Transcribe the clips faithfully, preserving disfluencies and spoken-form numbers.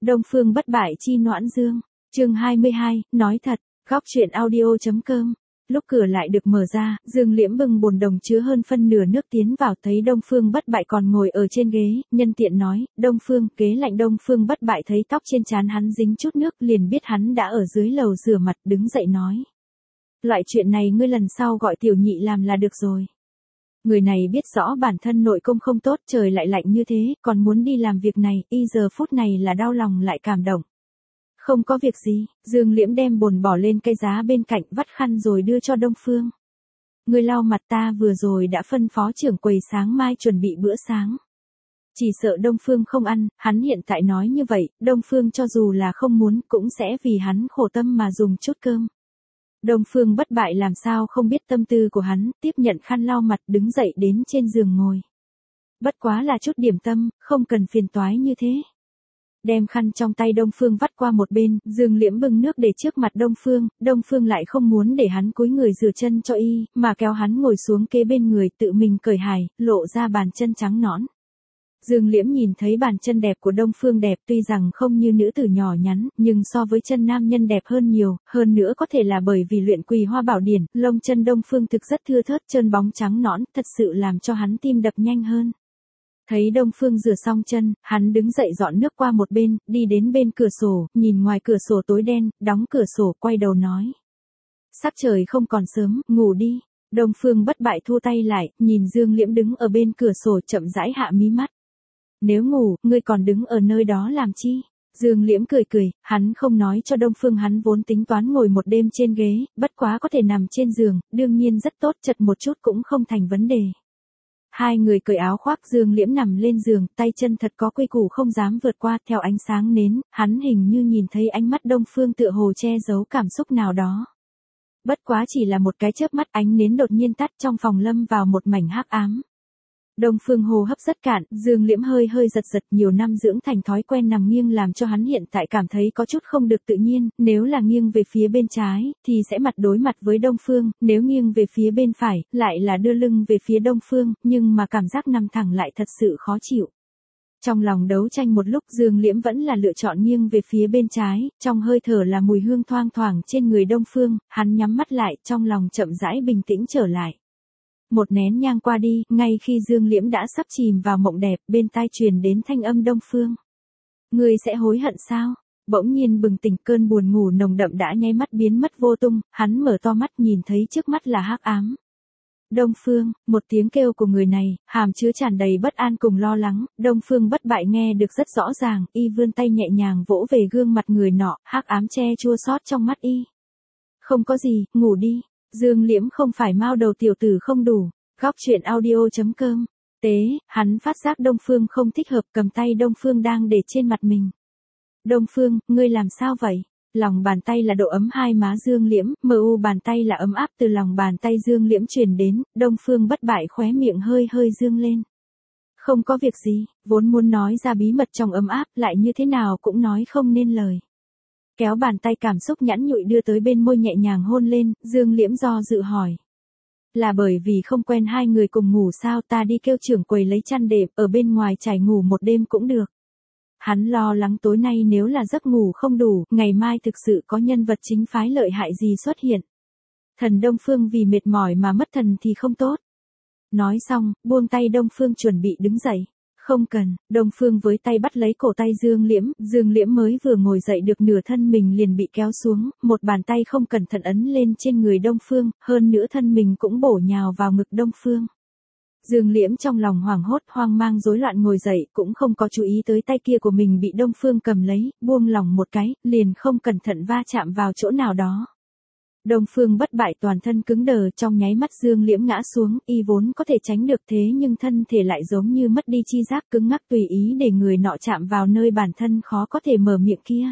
Đông Phương bất bại chi Noãn Dương, chương hai mươi hai, nói thật, góc truyện audio.com. Lúc cửa lại được mở ra, Dương Liễm bưng bồn đồng chứa hơn phân nửa nước tiến vào, thấy Đông Phương bất bại còn ngồi ở trên ghế, nhân tiện nói, Đông Phương, ghế lạnh. Đông Phương bất bại thấy tóc trên trán hắn dính chút nước, liền biết hắn đã ở dưới lầu rửa mặt, đứng dậy nói. Loại chuyện này ngươi lần sau gọi tiểu nhị làm là được rồi. Người này biết rõ bản thân nội công không tốt, trời lại lạnh như thế, còn muốn đi làm việc này, y giờ phút này là đau lòng lại cảm động. Không có việc gì, Dương Liễm đem bồn bỏ lên cây giá bên cạnh, vắt khăn rồi đưa cho Đông Phương. Ngươi lau mặt, ta vừa rồi đã phân phó trưởng quầy sáng mai chuẩn bị bữa sáng. Chỉ sợ Đông Phương không ăn, hắn hiện tại nói như vậy, Đông Phương cho dù là không muốn cũng sẽ vì hắn khổ tâm mà dùng chút cơm. Đông Phương bất bại làm sao không biết tâm tư của hắn, tiếp nhận khăn lau mặt, đứng dậy đến trên giường ngồi. Bất quá là chút điểm tâm, không cần phiền toái như thế. Đem khăn trong tay Đông Phương vắt qua một bên, Dương Liễm bưng nước để trước mặt Đông Phương, Đông Phương lại không muốn để hắn cúi người rửa chân cho y, mà kéo hắn ngồi xuống kế bên người, tự mình cởi hài, lộ ra bàn chân trắng nõn. Dương Liễm nhìn thấy bàn chân đẹp của Đông Phương đẹp, tuy rằng không như nữ tử nhỏ nhắn, nhưng so với chân nam nhân đẹp hơn nhiều, hơn nữa có thể là bởi vì luyện Quỳ Hoa Bảo Điển, lông chân Đông Phương thực rất thưa thớt, chân bóng trắng nõn, thật sự làm cho hắn tim đập nhanh hơn. Thấy Đông Phương rửa xong chân, hắn đứng dậy dọn nước qua một bên, đi đến bên cửa sổ, nhìn ngoài cửa sổ tối đen, đóng cửa sổ, quay đầu nói. Sắc trời không còn sớm, ngủ đi. Đông Phương bất bại thu tay lại, nhìn Dương Liễm đứng ở bên cửa sổ, chậm rãi hạ mí mắt. Nếu ngủ, ngươi còn đứng ở nơi đó làm chi? Dương Liễm cười cười, hắn không nói cho Đông Phương hắn vốn tính toán ngồi một đêm trên ghế, bất quá có thể nằm trên giường, đương nhiên rất tốt, chật một chút cũng không thành vấn đề. Hai người cởi áo khoác, Dương Liễm nằm lên giường, tay chân thật có quy củ không dám vượt qua, theo ánh sáng nến, hắn hình như nhìn thấy ánh mắt Đông Phương tựa hồ che giấu cảm xúc nào đó. Bất quá chỉ là một cái chớp mắt, ánh nến đột nhiên tắt, trong phòng lâm vào một mảnh hắc ám. Đông Phương hô hấp rất cạn, Dương Liễm hơi hơi giật giật, nhiều năm dưỡng thành thói quen nằm nghiêng làm cho hắn hiện tại cảm thấy có chút không được tự nhiên, nếu là nghiêng về phía bên trái, thì sẽ mặt đối mặt với Đông Phương, nếu nghiêng về phía bên phải, lại là đưa lưng về phía Đông Phương, nhưng mà cảm giác nằm thẳng lại thật sự khó chịu. Trong lòng đấu tranh một lúc, Dương Liễm vẫn là lựa chọn nghiêng về phía bên trái, trong hơi thở là mùi hương thoang thoảng trên người Đông Phương, hắn nhắm mắt lại, trong lòng chậm rãi bình tĩnh trở lại. Một nén nhang qua đi, ngay khi Dương Liễm đã sắp chìm vào mộng đẹp, bên tai truyền đến thanh âm Đông Phương. Ngươi sẽ hối hận sao? Bỗng nhiên bừng tỉnh, cơn buồn ngủ nồng đậm đã nháy mắt biến mất vô tung, hắn mở to mắt nhìn thấy trước mắt là hắc ám. Đông Phương, một tiếng kêu của người này, hàm chứa tràn đầy bất an cùng lo lắng, Đông Phương bất bại nghe được rất rõ ràng, y vươn tay nhẹ nhàng vỗ về gương mặt người nọ, hắc ám che chua xót trong mắt y. Không có gì, ngủ đi. Dương Liễm không phải mao đầu tiểu tử không đủ. Góc truyện audio.com. Tế, hắn phát giác Đông Phương không thích hợp, cầm tay Đông Phương đang để trên mặt mình. Đông Phương, ngươi làm sao vậy? Lòng bàn tay là độ ấm hai má Dương Liễm, mờ u bàn tay là ấm áp từ lòng bàn tay Dương Liễm truyền đến, Đông Phương bất bại khóe miệng hơi hơi dương lên. Không có việc gì, vốn muốn nói ra bí mật trong ấm áp, lại như thế nào cũng nói không nên lời. Kéo bàn tay cảm xúc nhẵn nhụi đưa tới bên môi nhẹ nhàng hôn lên, Dương Liễm do dự hỏi. Là bởi vì không quen hai người cùng ngủ sao, ta đi kêu trưởng quầy lấy chăn đệm, ở bên ngoài trải ngủ một đêm cũng được. Hắn lo lắng tối nay nếu là giấc ngủ không đủ, ngày mai thực sự có nhân vật chính phái lợi hại gì xuất hiện. Thần Đông Phương vì mệt mỏi mà mất thần thì không tốt. Nói xong, buông tay Đông Phương chuẩn bị đứng dậy. Không cần, Đông Phương với tay bắt lấy cổ tay Dương Liễm, Dương Liễm mới vừa ngồi dậy được nửa thân mình liền bị kéo xuống, một bàn tay không cẩn thận ấn lên trên người Đông Phương, hơn nữa thân mình cũng bổ nhào vào ngực Đông Phương. Dương Liễm trong lòng hoảng hốt, hoang mang rối loạn ngồi dậy, cũng không có chú ý tới tay kia của mình bị Đông Phương cầm lấy, buông lỏng một cái, liền không cẩn thận va chạm vào chỗ nào đó. Đông Phương bất bại toàn thân cứng đờ, trong nháy mắt Dương Liễm ngã xuống, y vốn có thể tránh được thế nhưng thân thể lại giống như mất đi chi giác, cứng ngắc tùy ý để người nọ chạm vào nơi bản thân khó có thể mở miệng kia.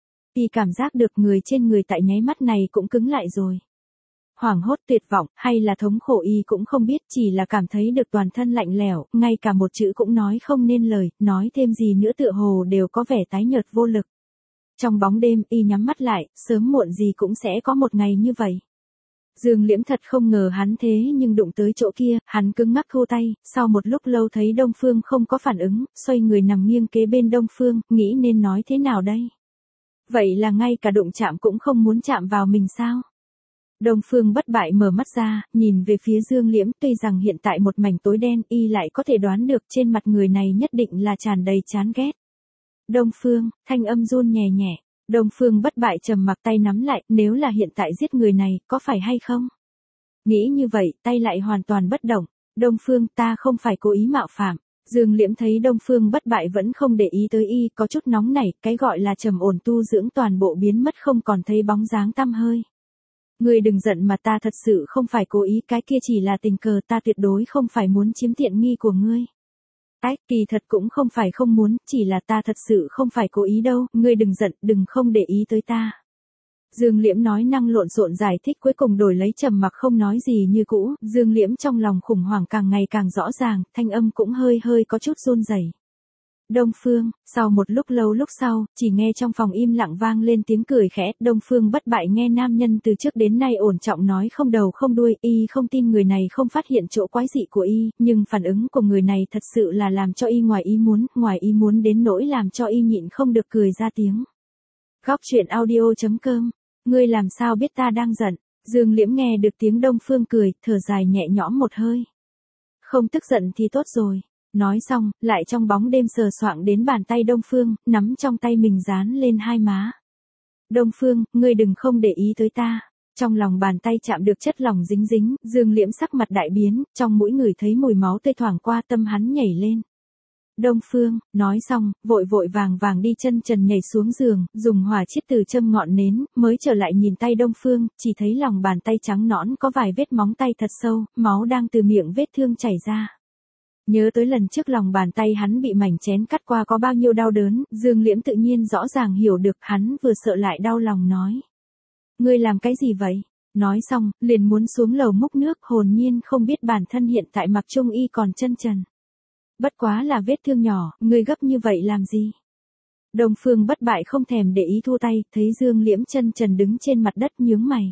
Y cảm giác được người trên người tại nháy mắt này cũng cứng lại rồi. Hoảng hốt, tuyệt vọng, hay là thống khổ y cũng không biết, chỉ là cảm thấy được toàn thân lạnh lẽo, ngay cả một chữ cũng nói không nên lời, nói thêm gì nữa tựa hồ đều có vẻ tái nhợt vô lực. Trong bóng đêm, y nhắm mắt lại, sớm muộn gì cũng sẽ có một ngày như vậy. Dương Liễm thật không ngờ hắn thế nhưng đụng tới chỗ kia, hắn cứng ngắc thu tay, sau một lúc lâu thấy Đông Phương không có phản ứng, xoay người nằm nghiêng kế bên Đông Phương, nghĩ nên nói thế nào đây? Vậy là ngay cả đụng chạm cũng không muốn chạm vào mình sao? Đông Phương bất bại mở mắt ra, nhìn về phía Dương Liễm, tuy rằng hiện tại một mảnh tối đen, y lại có thể đoán được trên mặt người này nhất định là tràn đầy chán ghét. Đông Phương, thanh âm run nhẹ nhẹ. Đông Phương bất bại trầm mặc, tay nắm lại, nếu là hiện tại giết người này, có phải hay không? Nghĩ như vậy, tay lại hoàn toàn bất động. Đông Phương, ta không phải cố ý mạo phạm. Dương Liễm thấy Đông Phương bất bại vẫn không để ý tới y, có chút nóng nảy, cái gọi là trầm ổn tu dưỡng toàn bộ biến mất, không còn thấy bóng dáng tăm hơi. Ngươi đừng giận mà, ta thật sự không phải cố ý, cái kia chỉ là tình cờ, ta tuyệt đối không phải muốn chiếm tiện nghi của ngươi. Ách, kỳ thật cũng không phải không muốn, chỉ là ta thật sự không phải cố ý đâu, ngươi đừng giận, đừng không để ý tới ta. Dương Liễm nói năng lộn xộn giải thích, cuối cùng đổi lấy trầm mặc không nói gì như cũ. Dương Liễm trong lòng khủng hoảng càng ngày càng rõ ràng, thanh âm cũng hơi hơi có chút run rẩy. Đông Phương, sau một lúc lâu lúc sau, chỉ nghe trong phòng im lặng vang lên tiếng cười khẽ. Đông Phương bất bại nghe nam nhân từ trước đến nay ổn trọng nói không đầu không đuôi, y không tin người này không phát hiện chỗ quái dị của y, nhưng phản ứng của người này thật sự là làm cho y ngoài ý muốn, ngoài ý muốn đến nỗi làm cho y nhịn không được cười ra tiếng. Góc truyện audio chấm com, ngươi làm sao biết ta đang giận? Dương Liễm nghe được tiếng Đông Phương cười, thở dài nhẹ nhõm một hơi. Không tức giận thì tốt rồi. Nói xong, lại trong bóng đêm sờ soạng đến bàn tay Đông Phương, nắm trong tay mình dán lên hai má. Đông Phương, ngươi đừng không để ý tới ta. Trong lòng bàn tay chạm được chất lỏng dính dính, Dương Liễm sắc mặt đại biến, trong mũi người thấy mùi máu tươi thoảng qua, tâm hắn nhảy lên. Đông Phương, nói xong, vội vội vàng vàng đi chân trần nhảy xuống giường, dùng hỏa chiết từ châm ngọn nến, mới trở lại nhìn tay Đông Phương, chỉ thấy lòng bàn tay trắng nõn có vài vết móng tay thật sâu, máu đang từ miệng vết thương chảy ra. Nhớ tới lần trước lòng bàn tay hắn bị mảnh chén cắt qua có bao nhiêu đau đớn, Dương Liễm tự nhiên rõ ràng hiểu được, hắn vừa sợ lại đau lòng nói. Ngươi làm cái gì vậy? Nói xong, liền muốn xuống lầu múc nước, hồn nhiên không biết bản thân hiện tại mặc trung y còn chân trần. Bất quá là vết thương nhỏ, ngươi gấp như vậy làm gì? Đông Phương bất bại không thèm để ý thu tay, thấy Dương Liễm chân trần đứng trên mặt đất nhướng mày.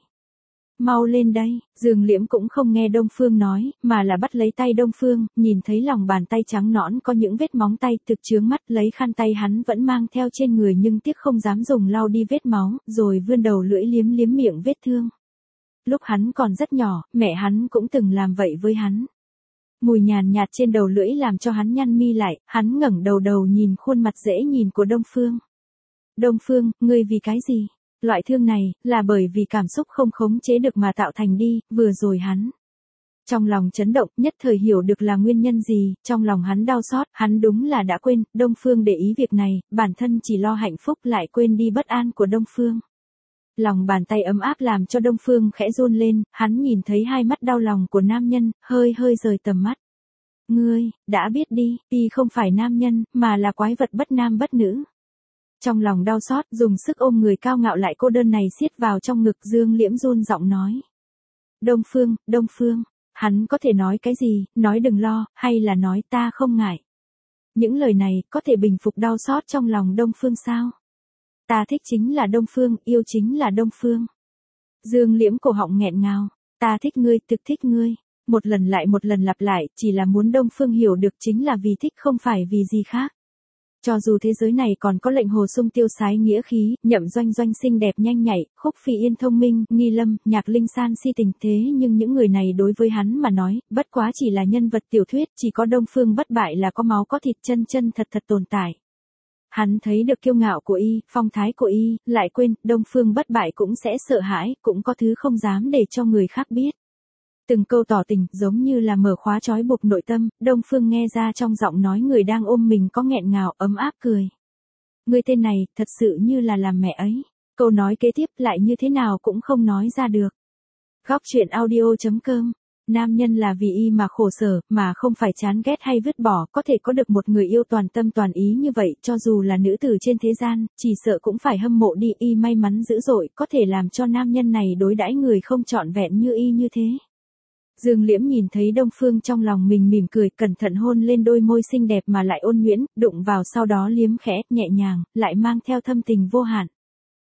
Mau lên đây, Dương Liễm cũng không nghe Đông Phương nói, mà là bắt lấy tay Đông Phương, nhìn thấy lòng bàn tay trắng nõn có những vết móng tay, thực chướng mắt, lấy khăn tay hắn vẫn mang theo trên người nhưng tiếc không dám dùng lau đi vết máu, rồi vươn đầu lưỡi liếm liếm miệng vết thương. Lúc hắn còn rất nhỏ, mẹ hắn cũng từng làm vậy với hắn. Mùi nhàn nhạt trên đầu lưỡi làm cho hắn nhăn mi lại, hắn ngẩng đầu đầu nhìn khuôn mặt dễ nhìn của Đông Phương. Đông Phương, ngươi vì cái gì? Loại thương này, là bởi vì cảm xúc không khống chế được mà tạo thành đi, vừa rồi hắn. Trong lòng chấn động, nhất thời hiểu được là nguyên nhân gì, trong lòng hắn đau xót, hắn đúng là đã quên, Đông Phương để ý việc này, bản thân chỉ lo hạnh phúc lại quên đi bất an của Đông Phương. Lòng bàn tay ấm áp làm cho Đông Phương khẽ run lên, hắn nhìn thấy hai mắt đau lòng của nam nhân, hơi hơi rời tầm mắt. Ngươi, đã biết đi, y không phải nam nhân, mà là quái vật bất nam bất nữ. Trong lòng đau xót, dùng sức ôm người cao ngạo lại cô đơn này siết vào trong ngực, Dương Liễm run giọng nói. Đông Phương, Đông Phương, hắn có thể nói cái gì, nói đừng lo, hay là nói ta không ngại. Những lời này, có thể bình phục đau xót trong lòng Đông Phương sao? Ta thích chính là Đông Phương, yêu chính là Đông Phương. Dương Liễm cổ họng nghẹn ngào, ta thích ngươi, thực thích ngươi. Một lần lại một lần lặp lại, chỉ là muốn Đông Phương hiểu được chính là vì thích không phải vì gì khác. Cho dù thế giới này còn có lệnh hồ sung tiêu sái nghĩa khí, Nhậm Doanh Doanh xinh đẹp nhanh nhạy, Khúc Phi Yên thông minh, Nghi Lâm, Nhạc Linh San si tình, thế nhưng những người này đối với hắn mà nói, bất quá chỉ là nhân vật tiểu thuyết, chỉ có Đông Phương bất bại là có máu có thịt, chân chân thật thật tồn tại. Hắn thấy được kiêu ngạo của y, phong thái của y, lại quên, Đông Phương bất bại cũng sẽ sợ hãi, cũng có thứ không dám để cho người khác biết. Từng câu tỏ tình, giống như là mở khóa trói buộc nội tâm, Đông Phương nghe ra trong giọng nói người đang ôm mình có nghẹn ngào, ấm áp cười. Người tên này, thật sự như là làm mẹ ấy. Câu nói kế tiếp lại như thế nào cũng không nói ra được. Góc truyện audio chấm com. Nam nhân là vì y mà khổ sở, mà không phải chán ghét hay vứt bỏ, có thể có được một người yêu toàn tâm toàn ý như vậy, cho dù là nữ tử trên thế gian, chỉ sợ cũng phải hâm mộ đi, y may mắn dữ dội, có thể làm cho nam nhân này đối đãi người không trọn vẹn như y như thế. Dương Liễm nhìn thấy Đông Phương trong lòng mình mỉm cười, cẩn thận hôn lên đôi môi xinh đẹp mà lại ôn nhuyễn, đụng vào sau đó liếm khẽ, nhẹ nhàng, lại mang theo thâm tình vô hạn.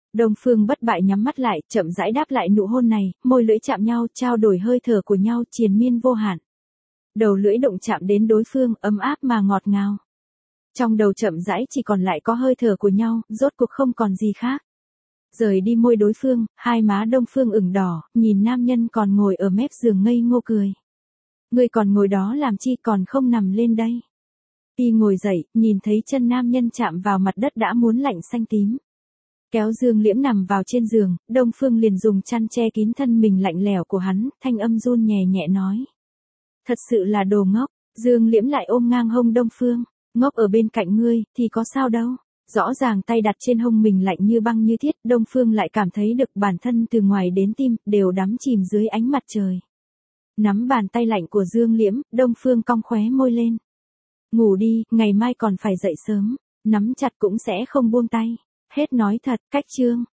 Đông Phương Bất Bại nhắm mắt lại, chậm rãi đáp lại nụ hôn này, môi lưỡi chạm nhau, trao đổi hơi thở của nhau, triền miên vô hạn. Đầu lưỡi động chạm đến đối phương, ấm áp mà ngọt ngào. Trong đầu chậm rãi chỉ còn lại có hơi thở của nhau, rốt cuộc không còn gì khác. Rời đi môi đối phương, hai má Đông Phương ửng đỏ, nhìn nam nhân còn ngồi ở mép giường ngây ngô cười. Ngươi còn ngồi đó làm chi, còn không nằm lên đây. Y ngồi dậy, nhìn thấy chân nam nhân chạm vào mặt đất đã muốn lạnh xanh tím. Kéo Dương Liễm nằm vào trên giường, Đông Phương liền dùng chăn che kín thân mình lạnh lẽo của hắn, thanh âm run nhẹ nhẹ nói. Thật sự là đồ ngốc. Dương Liễm lại ôm ngang hông Đông Phương. Ngốc ở bên cạnh ngươi, thì có sao đâu. Rõ ràng tay đặt trên hông mình lạnh như băng như thiết, Đông Phương lại cảm thấy được bản thân từ ngoài đến tim, đều đắm chìm dưới ánh mặt trời. Nắm bàn tay lạnh của Dương Liễm, Đông Phương cong khóe môi lên. Ngủ đi, ngày mai còn phải dậy sớm, nắm chặt cũng sẽ không buông tay. Hết nói thật, cách chương.